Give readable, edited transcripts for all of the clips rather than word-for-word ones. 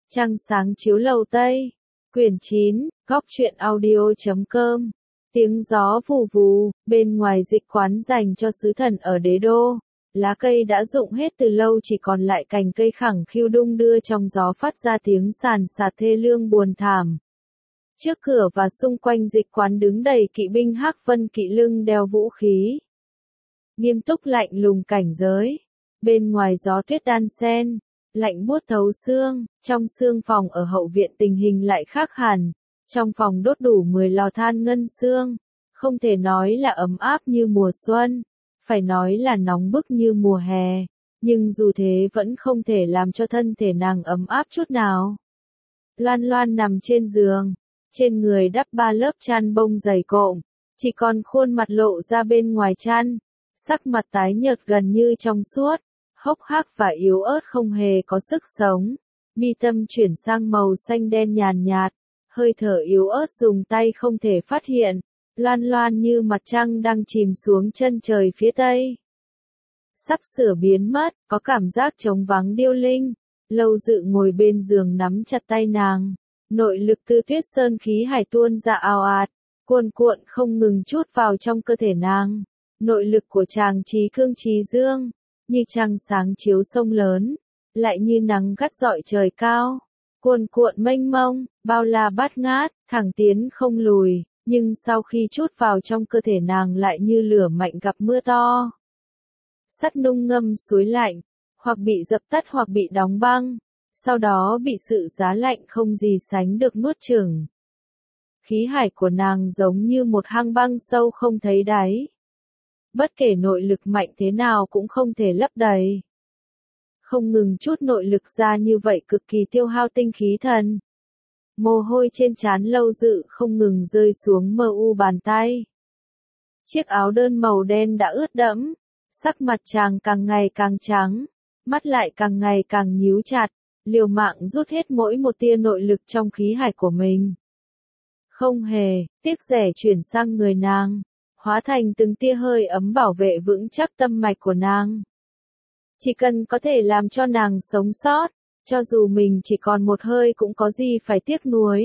Trăng sáng chiếu lầu Tây. Quyển 9, Góc truyện audio.com. Tiếng gió vù vù, bên ngoài dịch quán dành cho sứ thần ở đế đô. Lá cây đã rụng hết từ lâu, chỉ còn lại cành cây khẳng khiu đung đưa trong gió phát ra tiếng sàn sạt thê lương buồn thảm. Trước cửa và xung quanh dịch quán đứng đầy kỵ binh hắc vân kỵ lưng đeo vũ khí. Nghiêm túc lạnh lùng cảnh giới. Bên ngoài gió tuyết đan xen, lạnh buốt thấu xương. Trong xương phòng ở hậu viện tình hình lại khác hẳn. Trong phòng đốt đủ 10 lò than ngân xương. Không thể nói là ấm áp như mùa xuân, phải nói là nóng bức như mùa hè. Nhưng dù thế vẫn không thể làm cho thân thể nàng ấm áp chút nào. Loan Loan nằm trên giường, trên người đắp 3 lớp chăn bông dày cộm, chỉ còn khuôn mặt lộ ra bên ngoài chăn, sắc mặt tái nhợt gần như trong suốt, hốc hác và yếu ớt không hề có sức sống. Mi tâm chuyển sang màu xanh đen nhàn nhạt, hơi thở yếu ớt dùng tay không thể phát hiện. Loan Loan như mặt trăng đang chìm xuống chân trời phía tây. Sắp sửa biến mất, có cảm giác trống vắng điêu linh. Lâu Dự ngồi bên giường nắm chặt tay nàng. Nội lực từ Tuyết Sơn khí hải tuôn ra ào ạt, cuồn cuộn không ngừng trút vào trong cơ thể nàng. Nội lực của chàng trí cương trí dương, như trăng sáng chiếu sông lớn, lại như nắng gắt rọi trời cao. Cuồn cuộn mênh mông, bao la bát ngát, thẳng tiến không lùi. Nhưng sau khi trút vào trong cơ thể nàng lại như lửa mạnh gặp mưa to. Sắt nung ngâm suối lạnh, hoặc bị dập tắt hoặc bị đóng băng, sau đó bị sự giá lạnh không gì sánh được nuốt chửng. Khí hải của nàng giống như một hang băng sâu không thấy đáy. Bất kể nội lực mạnh thế nào cũng không thể lấp đầy. Không ngừng chút nội lực ra như vậy cực kỳ tiêu hao tinh khí thần. Mồ hôi trên trán Lâu Dự không ngừng rơi xuống mờ u bàn tay. Chiếc áo đơn màu đen đã ướt đẫm, sắc mặt chàng càng ngày càng trắng, mắt lại càng ngày càng nhíu chặt, liều mạng rút hết mỗi một tia nội lực trong khí hải của mình. Không hề tiếc rẻ chuyển sang người nàng, hóa thành từng tia hơi ấm bảo vệ vững chắc tâm mạch của nàng. Chỉ cần có thể làm cho nàng sống sót, cho dù mình chỉ còn một hơi cũng có gì phải tiếc nuối.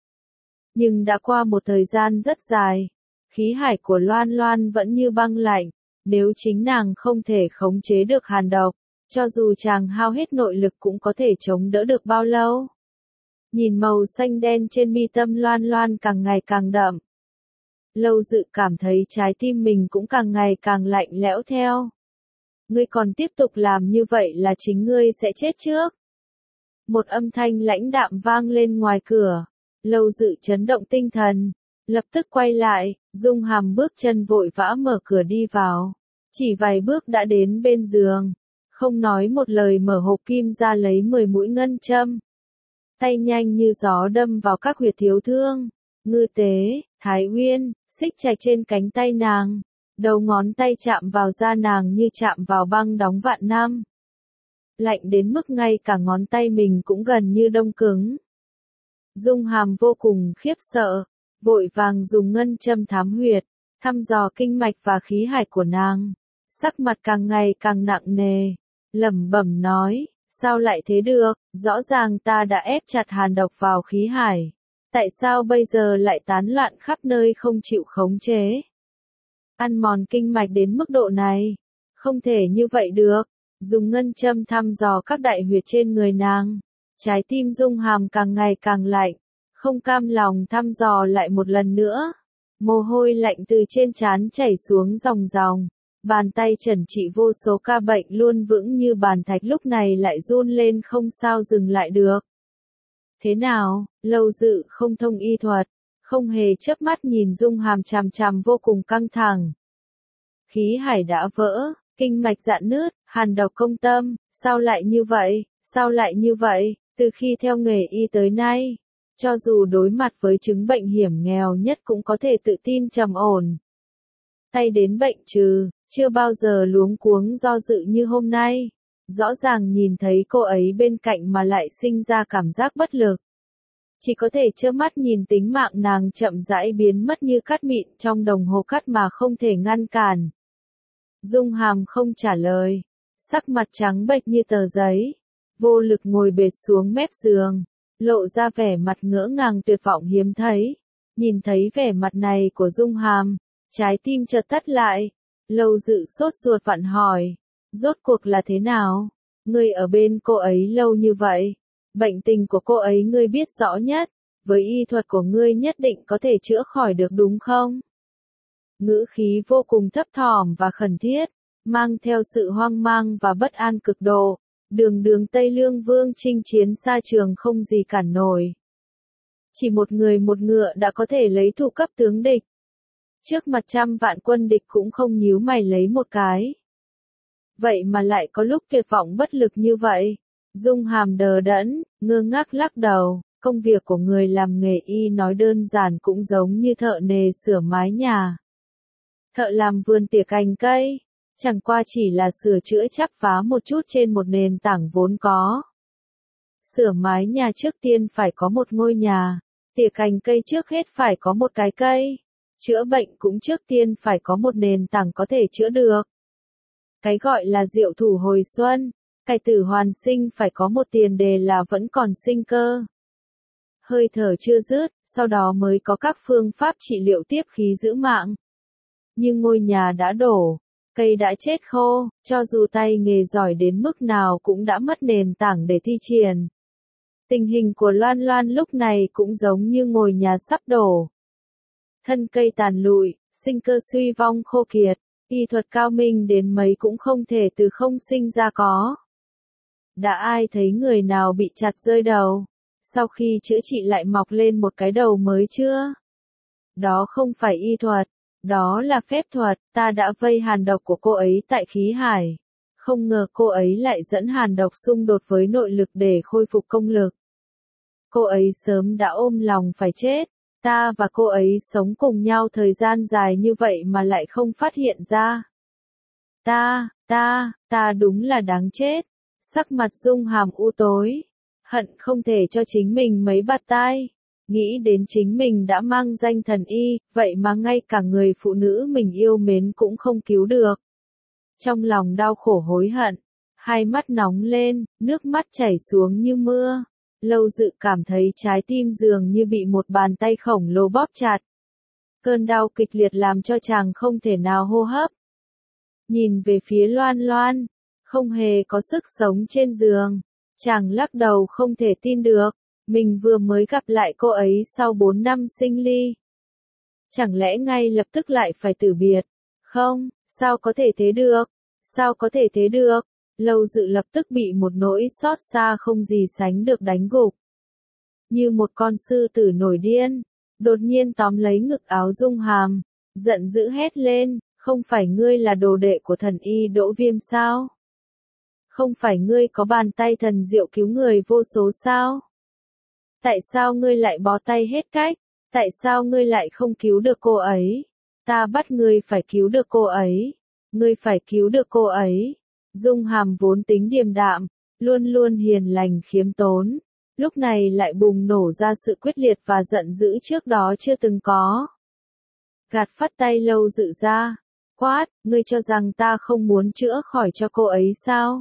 Nhưng đã qua một thời gian rất dài, khí hải của Loan Loan vẫn như băng lạnh, nếu chính nàng không thể khống chế được hàn độc, cho dù chàng hao hết nội lực cũng có thể chống đỡ được bao lâu. Nhìn màu xanh đen trên mi tâm Loan Loan càng ngày càng đậm. Lâu Dự cảm thấy trái tim mình cũng càng ngày càng lạnh lẽo theo. Ngươi còn tiếp tục làm như vậy là chính ngươi sẽ chết trước. Một âm thanh lãnh đạm vang lên ngoài cửa. Lâu Dự chấn động tinh thần, lập tức quay lại, Dung Hàm bước chân vội vã mở cửa đi vào. Chỉ vài bước đã đến bên giường, không nói một lời mở hộp kim ra lấy 10 mũi ngân châm. Tay nhanh như gió đâm vào các huyệt thiếu thương, ngư tế, thái uyên, xích trạch trên cánh tay nàng. Đầu ngón tay chạm vào da nàng như chạm vào băng đóng vạn năm. Lạnh đến mức ngay cả ngón tay mình cũng gần như đông cứng. Dung Hàm vô cùng khiếp sợ, vội vàng dùng ngân châm thám huyệt, thăm dò kinh mạch và khí hải của nàng. Sắc mặt càng ngày càng nặng nề, lẩm bẩm nói, sao lại thế được, rõ ràng ta đã ép chặt hàn độc vào khí hải. Tại sao bây giờ lại tán loạn khắp nơi không chịu khống chế? Ăn mòn kinh mạch đến mức độ này, không thể như vậy được. Dùng ngân châm thăm dò các đại huyệt trên người nàng. Trái tim Dung Hàm càng ngày càng lạnh, không cam lòng thăm dò lại một lần nữa. Mồ hôi lạnh từ trên trán chảy xuống ròng ròng. Bàn tay trần trị vô số ca bệnh luôn vững như bàn thạch lúc này lại run lên không sao dừng lại được. Thế nào? Lâu Dự không thông y thuật, không hề chớp mắt nhìn Dung Hàm chằm chằm vô cùng căng thẳng. Khí hải đã vỡ, kinh mạch rạn nứt, hàn độc công tâm, sao lại như vậy, sao lại như vậy, từ khi theo nghề y tới nay, cho dù đối mặt với chứng bệnh hiểm nghèo nhất cũng có thể tự tin trầm ổn. Tay đến bệnh trừ, chưa bao giờ luống cuống do dự như hôm nay, rõ ràng nhìn thấy cô ấy bên cạnh mà lại sinh ra cảm giác bất lực. Chỉ có thể trơ mắt nhìn tính mạng nàng chậm rãi biến mất như cát mịn trong đồng hồ cát mà không thể ngăn cản. Dung Hàm không trả lời, sắc mặt trắng bệch như tờ giấy, vô lực ngồi bệt xuống mép giường, lộ ra vẻ mặt ngỡ ngàng tuyệt vọng hiếm thấy. Nhìn thấy vẻ mặt này của Dung Hàm, trái tim chợt tắt lại. Lâu Dự sốt ruột vặn hỏi, rốt cuộc là thế nào? Ngươi ở bên cô ấy lâu như vậy, bệnh tình của cô ấy ngươi biết rõ nhất, với y thuật của ngươi nhất định có thể chữa khỏi được đúng không? Ngữ khí vô cùng thấp thỏm và khẩn thiết, mang theo sự hoang mang và bất an cực độ. Đường Tây Lương Vương chinh chiến xa trường không gì cản nổi. Chỉ một người một ngựa đã có thể lấy thủ cấp tướng địch. Trước mặt trăm vạn quân địch cũng không nhíu mày lấy một cái. Vậy mà lại có lúc tuyệt vọng bất lực như vậy. Dung Hàm đờ đẫn, ngơ ngác lắc đầu. Công việc của người làm nghề y nói đơn giản cũng giống như thợ nề sửa mái nhà. Thợ làm vườn tỉa cành cây, chẳng qua chỉ là sửa chữa chắp vá một chút trên một nền tảng vốn có. Sửa mái nhà trước tiên phải có một ngôi nhà, tỉa cành cây trước hết phải có một cái cây, chữa bệnh cũng trước tiên phải có một nền tảng có thể chữa được. Cái gọi là diệu thủ hồi xuân, cải tử hoàn sinh phải có một tiền đề là vẫn còn sinh cơ. Hơi thở chưa dứt, sau đó mới có các phương pháp trị liệu tiếp khí giữ mạng. Nhưng ngôi nhà đã đổ, cây đã chết khô, cho dù tay nghề giỏi đến mức nào cũng đã mất nền tảng để thi triển. Tình hình của Loan Loan lúc này cũng giống như ngôi nhà sắp đổ. Thân cây tàn lụi, sinh cơ suy vong khô kiệt, y thuật cao minh đến mấy cũng không thể từ không sinh ra có. Đã ai thấy người nào bị chặt rơi đầu, sau khi chữa trị lại mọc lên một cái đầu mới chưa? Đó không phải y thuật. Đó là phép thuật, ta đã vây hàn độc của cô ấy tại khí hải. Không ngờ cô ấy lại dẫn hàn độc xung đột với nội lực để khôi phục công lực. Cô ấy sớm đã ôm lòng phải chết. Ta và cô ấy sống cùng nhau thời gian dài như vậy mà lại không phát hiện ra. Ta đúng là đáng chết. Sắc mặt Dung Hàm u tối. Hận không thể cho chính mình mấy bạt tai. Nghĩ đến chính mình đã mang danh thần y, vậy mà ngay cả người phụ nữ mình yêu mến cũng không cứu được. Trong lòng đau khổ hối hận, hai mắt nóng lên, nước mắt chảy xuống như mưa. Lâu Dự cảm thấy trái tim dường như bị một bàn tay khổng lồ bóp chặt. Cơn đau kịch liệt làm cho chàng không thể nào hô hấp. Nhìn về phía Loan Loan, không hề có sức sống trên giường. Chàng lắc đầu không thể tin được. Mình vừa mới gặp lại cô ấy sau 4 năm sinh ly. Chẳng lẽ ngay lập tức lại phải tử biệt? Không, sao có thể thế được? Sao có thể thế được? Lâu Dự lập tức bị một nỗi xót xa không gì sánh được đánh gục. Như một con sư tử nổi điên, đột nhiên tóm lấy ngực áo Dung Hàm, giận dữ hét lên, không phải ngươi là đồ đệ của thần y Đỗ Viêm sao? Không phải ngươi có bàn tay thần diệu cứu người vô số sao? Tại sao ngươi lại bó tay hết cách? Tại sao ngươi lại không cứu được cô ấy? Ta bắt ngươi phải cứu được cô ấy. Ngươi phải cứu được cô ấy. Dung Hàm vốn tính điềm đạm, luôn luôn hiền lành khiêm tốn. Lúc này lại bùng nổ ra sự quyết liệt và giận dữ trước đó chưa từng có. Gạt phắt tay Lâu Dự ra. Quát, ngươi cho rằng ta không muốn chữa khỏi cho cô ấy sao?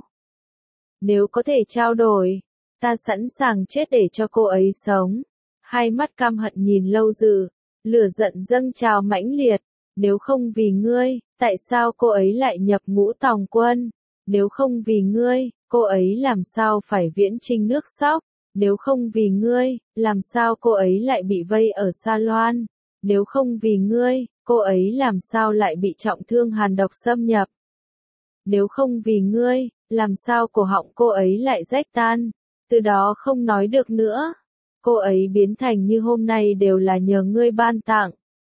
Nếu có thể trao đổi, ta sẵn sàng chết để cho cô ấy sống. Hai mắt căm hận nhìn Lâu Dự, lửa giận dâng trào mãnh liệt. Nếu không vì ngươi, tại sao cô ấy lại nhập ngũ tòng quân? Nếu không vì ngươi, cô ấy làm sao phải viễn chinh nước Sóc? Nếu không vì ngươi, làm sao cô ấy lại bị vây ở Sa Loan? Nếu không vì ngươi, cô ấy làm sao lại bị trọng thương hàn độc xâm nhập? Nếu không vì ngươi, làm sao cổ họng cô ấy lại rách tan? Từ đó không nói được nữa. Cô ấy biến thành như hôm nay đều là nhờ ngươi ban tặng.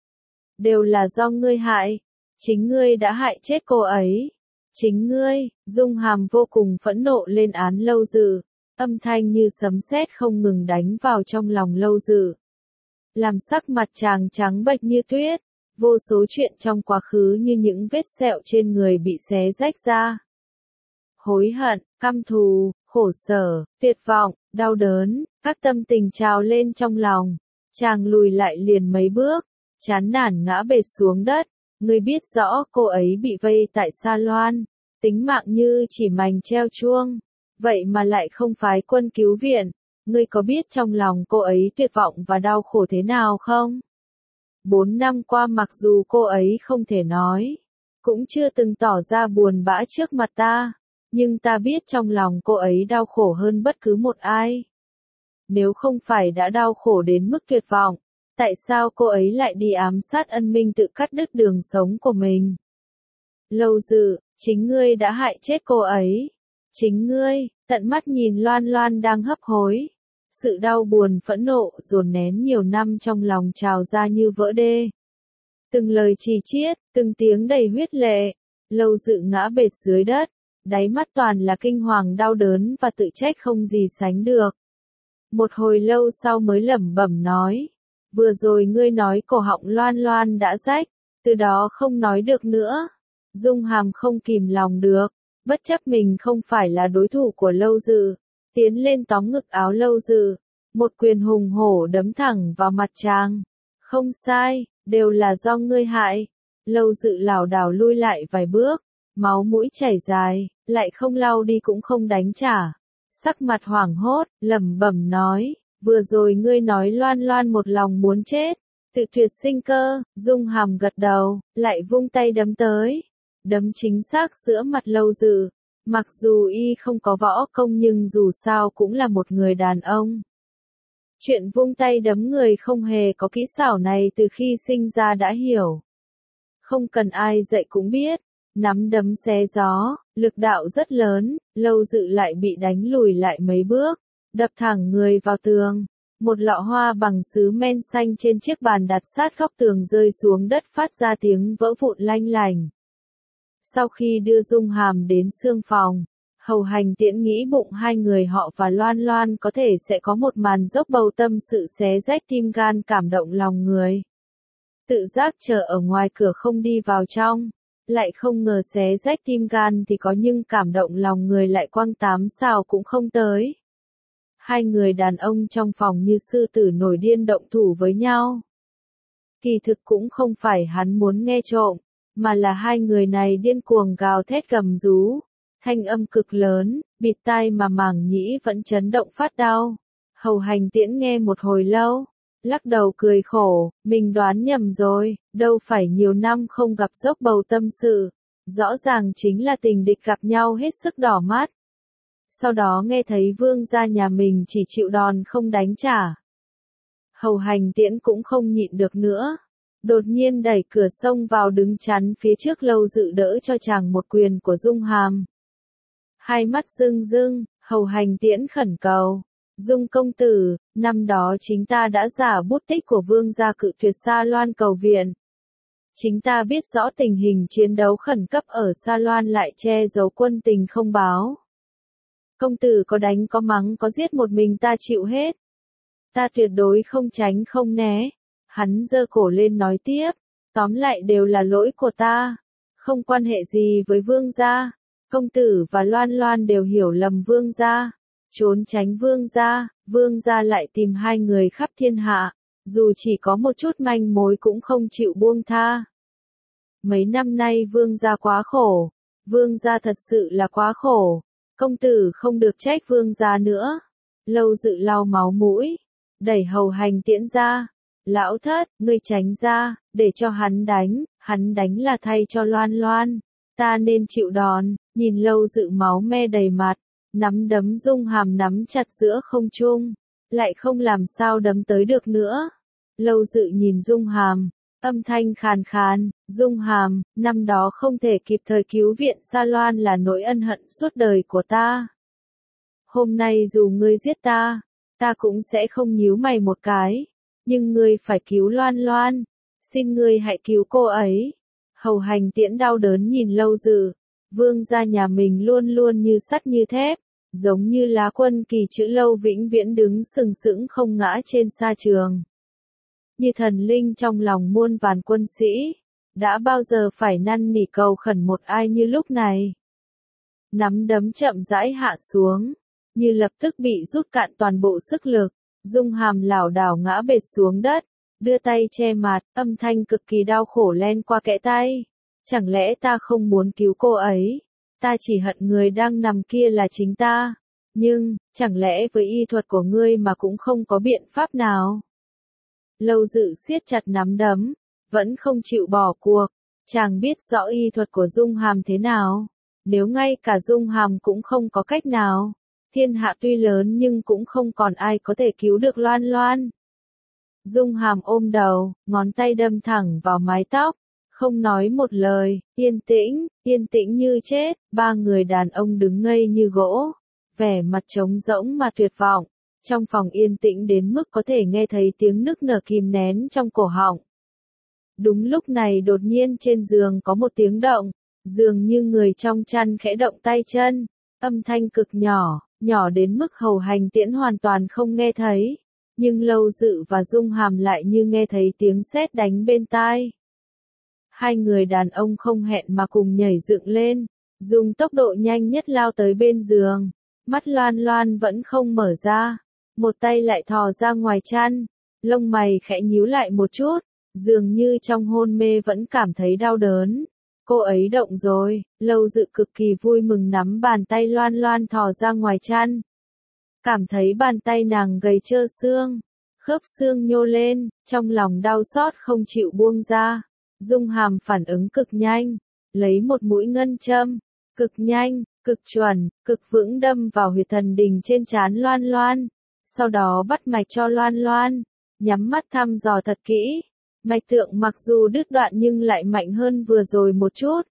Đều là do ngươi hại. Chính ngươi đã hại chết cô ấy. Chính ngươi. Dung Hàm vô cùng phẫn nộ lên án Lâu Dự. Âm thanh như sấm sét không ngừng đánh vào trong lòng Lâu Dự. Làm sắc mặt chàng trắng bệch như tuyết. Vô số chuyện trong quá khứ như những vết sẹo trên người bị xé rách ra. Hối hận, căm thù, khổ sở, tuyệt vọng, đau đớn, các tâm tình trào lên trong lòng. Chàng lùi lại liền mấy bước, chán nản ngã bệt xuống đất. Ngươi biết rõ cô ấy bị vây tại Sa Loan, tính mạng như chỉ mành treo chuông, vậy mà lại không phái quân cứu viện. ngươi có biết trong lòng cô ấy tuyệt vọng và đau khổ thế nào không? 4 năm qua mặc dù cô ấy không thể nói, cũng chưa từng tỏ ra buồn bã trước mặt ta, nhưng ta biết trong lòng cô ấy đau khổ hơn bất cứ một ai. Nếu không phải đã đau khổ đến mức tuyệt vọng, tại sao cô ấy lại đi ám sát Ân Minh tự cắt đứt đường sống của mình? Lâu Dự, chính ngươi đã hại chết cô ấy. Chính ngươi, tận mắt nhìn Loan Loan đang hấp hối. Sự đau buồn phẫn nộ dồn nén nhiều năm trong lòng trào ra như vỡ đê. Từng lời chỉ chiết, từng tiếng đầy huyết lệ. Lâu Dự ngã bệt dưới đất, đáy mắt toàn là kinh hoàng đau đớn và tự trách không gì sánh được. Một hồi lâu sau mới lẩm bẩm nói, vừa rồi ngươi nói cổ họng Loan Loan đã rách, từ đó không nói được nữa. Dung Hàm không kìm lòng được, bất chấp mình không phải là đối thủ của Lâu Dự, tiến lên tóm ngực áo Lâu Dự, một quyền hùng hổ đấm thẳng vào mặt chàng. Không sai, đều là do ngươi hại. Lâu Dự lảo đảo lui lại vài bước, máu mũi chảy dài, lại không lau đi cũng không đánh trả. Sắc mặt hoảng hốt, lẩm bẩm nói, vừa rồi ngươi nói Loan Loan một lòng muốn chết, tự tuyệt sinh cơ. Dung Hàm gật đầu, lại vung tay đấm tới. Đấm chính xác giữa mặt Lâu Dự. Mặc dù y không có võ công nhưng dù sao cũng là một người đàn ông. Chuyện vung tay đấm người không hề có kỹ xảo này từ khi sinh ra đã hiểu. Không cần ai dạy cũng biết, nắm đấm xé gió, lực đạo rất lớn, Lâu Dự lại bị đánh lùi lại mấy bước, đập thẳng người vào tường. Một lọ hoa bằng sứ men xanh trên chiếc bàn đặt sát góc tường rơi xuống đất phát ra tiếng vỡ vụn lanh lành. Sau khi đưa Dung Hàm đến xương phòng, Hầu Hành Tiễn nghĩ bụng hai người họ và Loan Loan có thể sẽ có một màn dốc bầu tâm sự xé rách tim gan cảm động lòng người. Tự giác chờ ở ngoài cửa không đi vào trong, lại không ngờ xé rách tim gan thì có nhưng cảm động lòng người lại quăng 8 sao cũng không tới. Hai người đàn ông trong phòng như sư tử nổi điên động thủ với nhau. Kỳ thực cũng không phải hắn muốn nghe trộm, mà là hai người này điên cuồng gào thét gầm rú, thanh âm cực lớn, bịt tai mà màng nhĩ vẫn chấn động phát đau. Hầu Hành Tiễn nghe một hồi lâu, lắc đầu cười khổ, mình đoán nhầm rồi, đâu phải nhiều năm không gặp dốc bầu tâm sự, rõ ràng chính là tình địch gặp nhau hết sức đỏ mắt. Sau đó nghe thấy vương gia nhà mình chỉ chịu đòn không đánh trả. Hầu Hành Tiễn cũng không nhịn được nữa. Đột nhiên đẩy cửa xông vào đứng chắn phía trước Lâu Dự đỡ cho chàng một quyền của Dung Hàm. Hai mắt rưng rưng, Hầu Hành Tiễn khẩn cầu. Dung công tử, năm đó chính ta đã giả bút tích của vương gia cự tuyệt Sa Loan cầu viện. Chính ta biết rõ tình hình chiến đấu khẩn cấp ở Sa Loan lại che giấu quân tình không báo. Công tử có đánh có mắng có giết một mình ta chịu hết. Ta tuyệt đối không tránh không né. Hắn giơ cổ lên nói tiếp, tóm lại đều là lỗi của ta, không quan hệ gì với vương gia. Công tử và Loan Loan đều hiểu lầm vương gia, trốn tránh vương gia lại tìm hai người khắp thiên hạ, dù chỉ có một chút manh mối cũng không chịu buông tha. Mấy năm nay vương gia quá khổ, vương gia thật sự là quá khổ, công tử không được trách vương gia nữa. Lâu Dự lau máu mũi, đẩy Hầu Hành Tiễn ra. Lão thất, ngươi tránh ra, để cho hắn đánh là thay cho Loan Loan. Ta nên chịu đòn. Nhìn Lâu Dự máu me đầy mặt, nắm đấm Dung Hàm nắm chặt giữa không trung, lại không làm sao đấm tới được nữa. Lâu Dự nhìn Dung Hàm, âm thanh khàn khàn, Dung Hàm, năm đó không thể kịp thời cứu viện Sa Loan là nỗi ân hận suốt đời của ta. Hôm nay dù ngươi giết ta cũng sẽ không nhíu mày một cái. Nhưng ngươi phải cứu Loan Loan, xin ngươi hãy cứu cô ấy. Hầu Hành Tiễn đau đớn nhìn Lâu Dự, vương gia nhà mình luôn luôn như sắt như thép, giống như lá quân kỳ chữ Lâu vĩnh viễn đứng sừng sững không ngã trên sa trường. Như thần linh trong lòng muôn vàn quân sĩ, đã bao giờ phải năn nỉ cầu khẩn một ai như lúc này. Nắm đấm chậm rãi hạ xuống, như lập tức bị rút cạn toàn bộ sức lực. Dung Hàm lảo đảo ngã bệt xuống đất, đưa tay che mặt, âm thanh cực kỳ đau khổ len qua kẽ tay. Chẳng lẽ ta không muốn cứu cô ấy? Ta chỉ hận người đang nằm kia là chính ta. Nhưng, chẳng lẽ với y thuật của ngươi mà cũng không có biện pháp nào? Lâu Dự siết chặt nắm đấm, vẫn không chịu bỏ cuộc. Chàng biết rõ y thuật của Dung Hàm thế nào. Nếu ngay cả Dung Hàm cũng không có cách nào, thiên hạ tuy lớn nhưng cũng không còn ai có thể cứu được Loan Loan. Dung Hàm ôm đầu, ngón tay đâm thẳng vào mái tóc, không nói một lời, yên tĩnh như chết, ba người đàn ông đứng ngây như gỗ, vẻ mặt trống rỗng mà tuyệt vọng. Trong phòng yên tĩnh đến mức có thể nghe thấy tiếng nức nở kìm nén trong cổ họng. Đúng lúc này đột nhiên trên giường có một tiếng động, dường như người trong chăn khẽ động tay chân, âm thanh cực nhỏ, nhỏ đến mức Hầu Hành Tiễn hoàn toàn không nghe thấy, nhưng Lâu Dự và Dung Hàm lại như nghe thấy tiếng sét đánh bên tai. Hai người đàn ông không hẹn mà cùng nhảy dựng lên, dùng tốc độ nhanh nhất lao tới bên giường, mắt Loan Loan vẫn không mở ra, một tay lại thò ra ngoài chăn, lông mày khẽ nhíu lại một chút, dường như trong hôn mê vẫn cảm thấy đau đớn. Cô ấy động rồi, Lâu Dự cực kỳ vui mừng nắm bàn tay Loan Loan thò ra ngoài chăn. Cảm thấy bàn tay nàng gầy trơ xương, khớp xương nhô lên, trong lòng đau xót không chịu buông ra. Dung Hàm phản ứng cực nhanh, lấy một mũi ngân châm, cực nhanh, cực chuẩn, cực vững đâm vào huyệt thần đình trên trán Loan Loan. Sau đó bắt mạch cho Loan Loan, nhắm mắt thăm dò thật kỹ. Mạch tượng mặc dù đứt đoạn nhưng lại mạnh hơn vừa rồi một chút.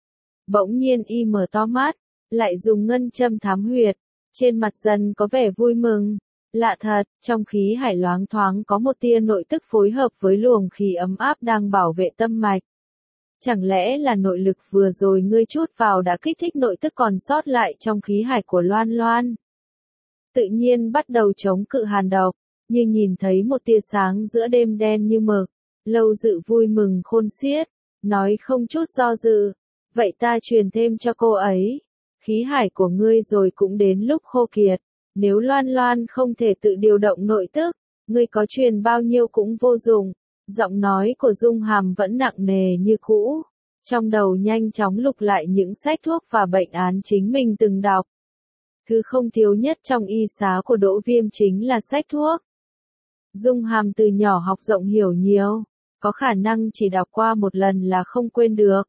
Bỗng nhiên y mở to mắt, lại dùng ngân châm thám huyệt, trên mặt dần có vẻ vui mừng. Lạ thật, trong khí hải loáng thoáng có một tia nội tức phối hợp với luồng khí ấm áp đang bảo vệ tâm mạch. Chẳng lẽ là nội lực vừa rồi ngươi chút vào đã kích thích nội tức còn sót lại trong khí hải của Loan Loan? Tự nhiên bắt đầu chống cự hàn độc, như nhìn thấy một tia sáng giữa đêm đen như mực. Lâu Dự vui mừng khôn xiết, nói không chút do dự, vậy ta truyền thêm cho cô ấy. Khí hải của ngươi rồi cũng đến lúc khô kiệt, nếu Loan Loan không thể tự điều động nội tức, ngươi có truyền bao nhiêu cũng vô dụng. Giọng nói của Dung Hàm vẫn nặng nề như cũ, trong đầu nhanh chóng lục lại những sách thuốc và bệnh án chính mình từng đọc. Thứ không thiếu nhất trong y xá của Đỗ Viêm chính là sách thuốc. Dung Hàm từ nhỏ học rộng hiểu nhiều, có khả năng chỉ đọc qua một lần là không quên được.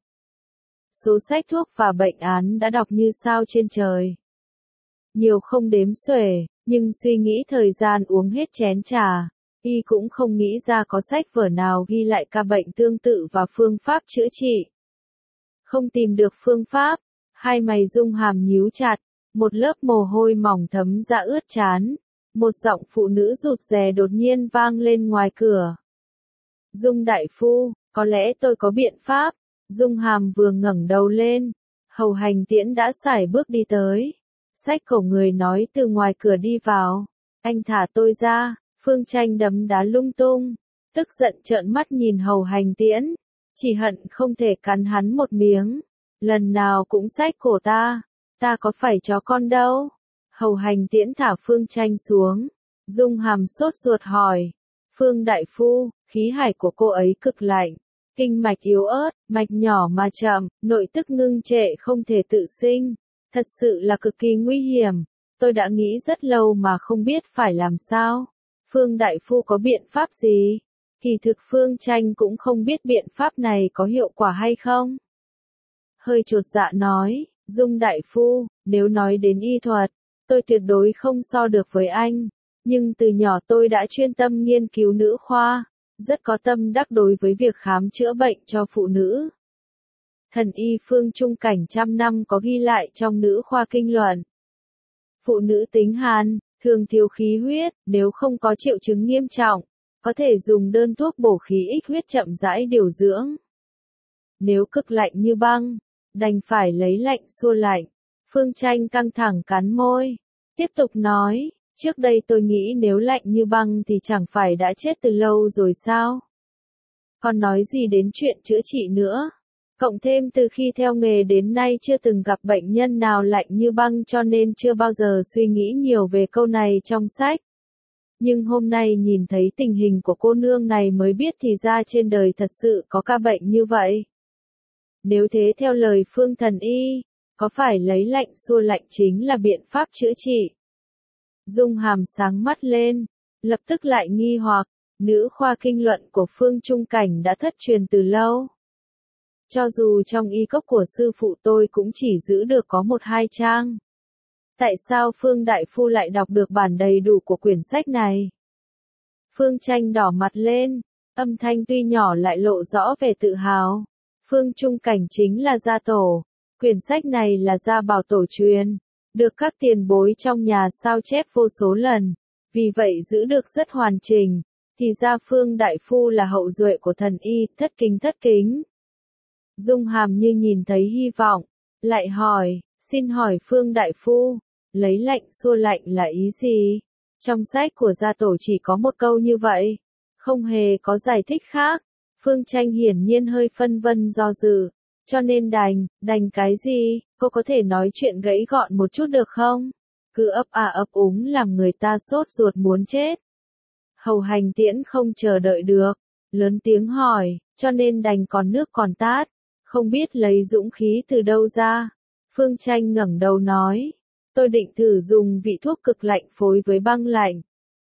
Số sách thuốc và bệnh án đã đọc như sao trên trời. Nhiều không đếm xuể, nhưng suy nghĩ thời gian uống hết chén trà, y cũng không nghĩ ra có sách vở nào ghi lại ca bệnh tương tự và phương pháp chữa trị. Không tìm được phương pháp, hai mày Dung Hàm nhíu chặt, một lớp mồ hôi mỏng thấm ra ướt trán. Một giọng phụ nữ rụt rè đột nhiên vang lên ngoài cửa. Dung đại phu, có lẽ tôi có biện pháp. Dung Hàm vừa ngẩng đầu lên, Hầu Hành Tiễn đã sải bước đi tới. Xách cổ người nói từ ngoài cửa đi vào. Anh thả tôi ra. Phương Tranh đấm đá lung tung, tức giận trợn mắt nhìn Hầu Hành Tiễn, chỉ hận không thể cắn hắn một miếng. Lần nào cũng xách cổ ta có phải chó con đâu. Hầu Hành Tiễn thả Phương Tranh xuống. Dung Hàm sốt ruột hỏi. Phương đại phu, khí hải của cô ấy cực lạnh. Kinh mạch yếu ớt, mạch nhỏ mà chậm, nội tức ngưng trệ không thể tự sinh. Thật sự là cực kỳ nguy hiểm. Tôi đã nghĩ rất lâu mà không biết phải làm sao. Phương đại phu có biện pháp gì? Kỳ thực Phương Tranh cũng không biết biện pháp này có hiệu quả hay không. Hơi chột dạ nói, Dung đại phu, nếu nói đến y thuật, tôi tuyệt đối không so được với anh. Nhưng từ nhỏ tôi đã chuyên tâm nghiên cứu nữ khoa, rất có tâm đắc đối với việc khám chữa bệnh cho phụ nữ. Thần y phương trung cảnh trăm năm có ghi lại trong nữ khoa kinh luận. Phụ nữ tính hàn, thường thiếu khí huyết, nếu không có triệu chứng nghiêm trọng, có thể dùng đơn thuốc bổ khí ích huyết chậm rãi điều dưỡng. Nếu cực lạnh như băng, đành phải lấy lạnh xua lạnh. Phương Tranh căng thẳng cắn môi, tiếp tục nói, trước đây tôi nghĩ nếu lạnh như băng thì chẳng phải đã chết từ lâu rồi sao? Còn nói gì đến chuyện chữa trị nữa? Cộng thêm từ khi theo nghề đến nay chưa từng gặp bệnh nhân nào lạnh như băng cho nên chưa bao giờ suy nghĩ nhiều về câu này trong sách. Nhưng hôm nay nhìn thấy tình hình của cô nương này mới biết thì ra trên đời thật sự có ca bệnh như vậy. Nếu thế theo lời Phương thần y, có phải lấy lạnh xua lạnh chính là biện pháp chữa trị? Dung Hàm sáng mắt lên, lập tức lại nghi hoặc, nữ khoa kinh luận của Phương Trung Cảnh đã thất truyền từ lâu. Cho dù trong y cốc của sư phụ tôi cũng chỉ giữ được có 1-2 trang. Tại sao Phương Đại Phu lại đọc được bản đầy đủ của quyển sách này? Phương Tranh đỏ mặt lên, âm thanh tuy nhỏ lại lộ rõ vẻ tự hào. Phương Trung Cảnh chính là gia tổ, quyển sách này là gia bảo tổ truyền, được các tiền bối trong nhà sao chép vô số lần, vì vậy giữ được rất hoàn chỉnh, thì ra Phương Đại Phu là hậu duệ của thần y, thất kính. Dung Hàm như nhìn thấy hy vọng, lại hỏi, xin hỏi Phương Đại Phu, lấy lạnh xua lạnh là ý gì? Trong sách của gia tổ chỉ có một câu như vậy, không hề có giải thích khác. Phương Tranh hiển nhiên hơi phân vân do dự, cho nên đành cái gì, cô có thể nói chuyện gãy gọn một chút được không? Cứ ấp úng làm người ta sốt ruột muốn chết. Hầu Hành Tiễn không chờ đợi được, lớn tiếng hỏi, cho nên đành còn nước còn tát, không biết lấy dũng khí từ đâu ra. Phương Tranh ngẩng đầu nói, tôi định thử dùng vị thuốc cực lạnh phối với băng lạnh.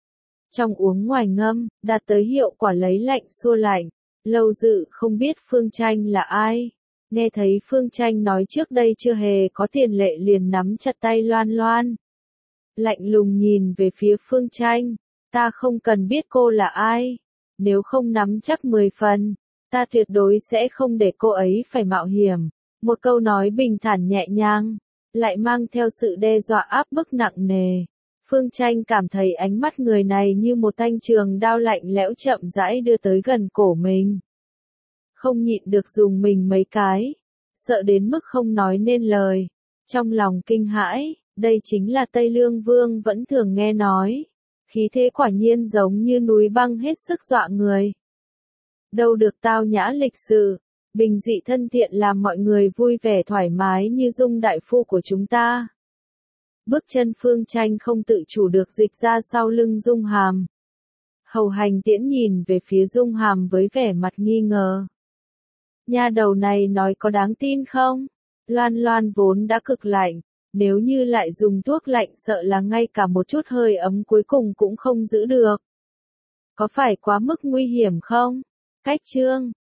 Trong uống ngoài ngâm, đạt tới hiệu quả lấy lạnh xua lạnh. Lâu Dự không biết Phương Tranh là ai. Nghe thấy Phương Tranh nói trước đây chưa hề có tiền lệ liền nắm chặt tay Loan. Lạnh lùng nhìn về phía Phương Tranh, ta không cần biết cô là ai. Nếu không nắm chắc 10 phần, ta tuyệt đối sẽ không để cô ấy phải mạo hiểm. Một câu nói bình thản nhẹ nhàng, lại mang theo sự đe dọa áp bức nặng nề. Phương Tranh cảm thấy ánh mắt người này như một thanh trường đao lạnh lẽo chậm rãi đưa tới gần cổ mình. Không nhịn được dùng mình mấy cái, sợ đến mức không nói nên lời. Trong lòng kinh hãi, đây chính là Tây Lương Vương vẫn thường nghe nói. Khí thế quả nhiên giống như núi băng hết sức dọa người. Đâu được tao nhã lịch sự, bình dị thân thiện làm mọi người vui vẻ thoải mái như Dung Đại Phu của chúng ta. Bước chân Phương Tranh không tự chủ được dịch ra sau lưng Dung Hàm. Hầu Hành Tiễn nhìn về phía Dung Hàm với vẻ mặt nghi ngờ. Nha đầu này nói có đáng tin không? Loan vốn đã cực lạnh, nếu như lại dùng thuốc lạnh sợ là ngay cả một chút hơi ấm cuối cùng cũng không giữ được. Có phải quá mức nguy hiểm không? Cách chương